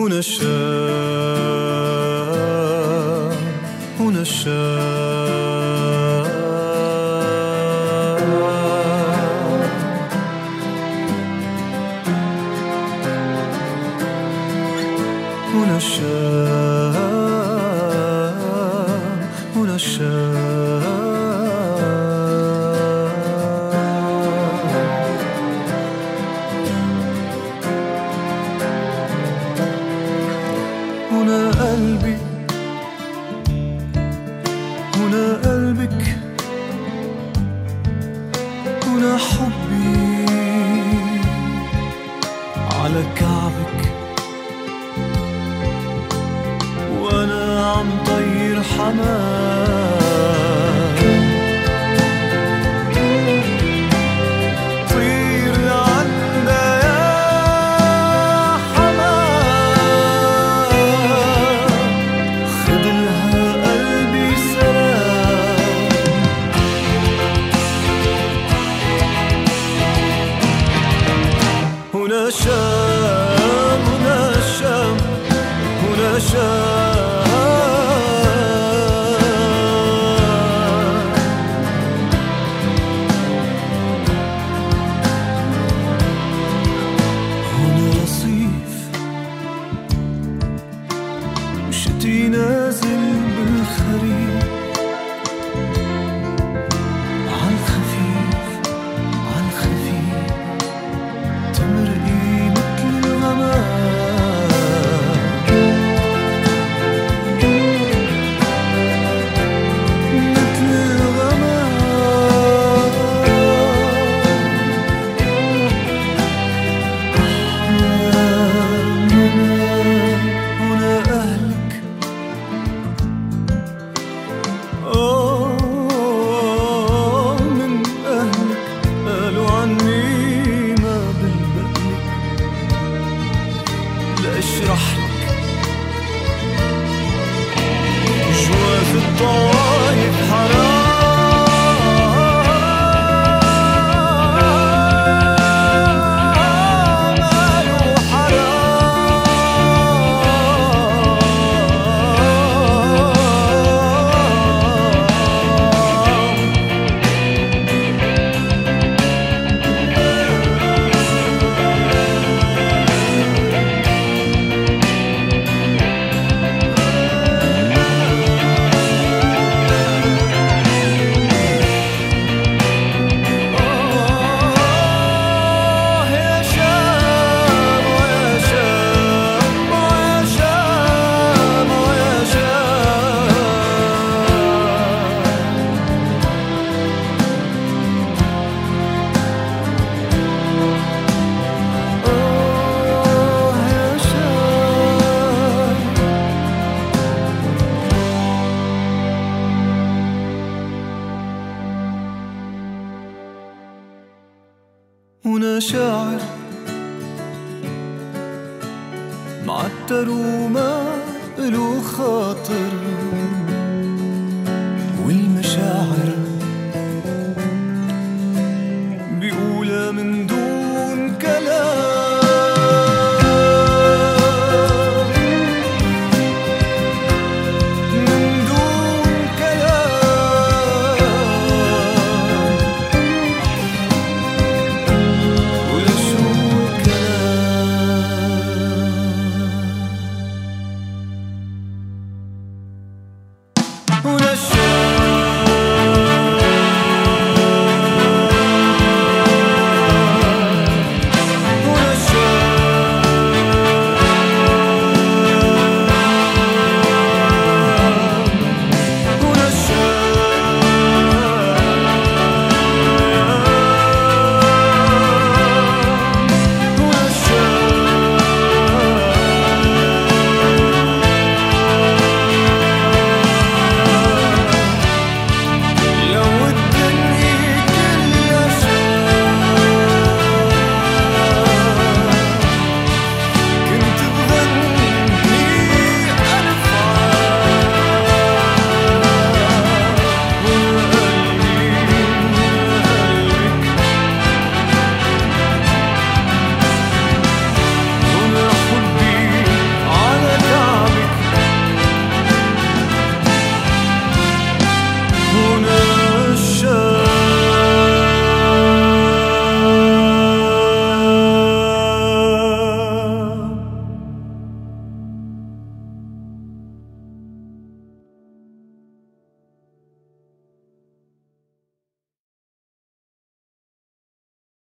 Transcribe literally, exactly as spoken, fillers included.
هنا الشام هنا الشام هنا الشام هنا الشام هنا قلبي هنا قلبك هنا حبي على كعبك وانا عم طير حمام طير لعنا يا حمام خدلها قلبي سلام هنا الشام هنا الشام هنا الشام هنا رصيف وشتي نازل بالخريف عالخفيف عالخفيف تمرقي مثل الغمام مثل الغمام أحلام هنا أهلك آه من أهلك قالوا عني ما بلبقلك لأشرح لك جواز الطوايف حرام قالوا حرام آه يا شام ويا شام ويا شام ويا شام آه يا شام هنا شاعر معتر وما له خاطر والمشاعر بيقولها من دون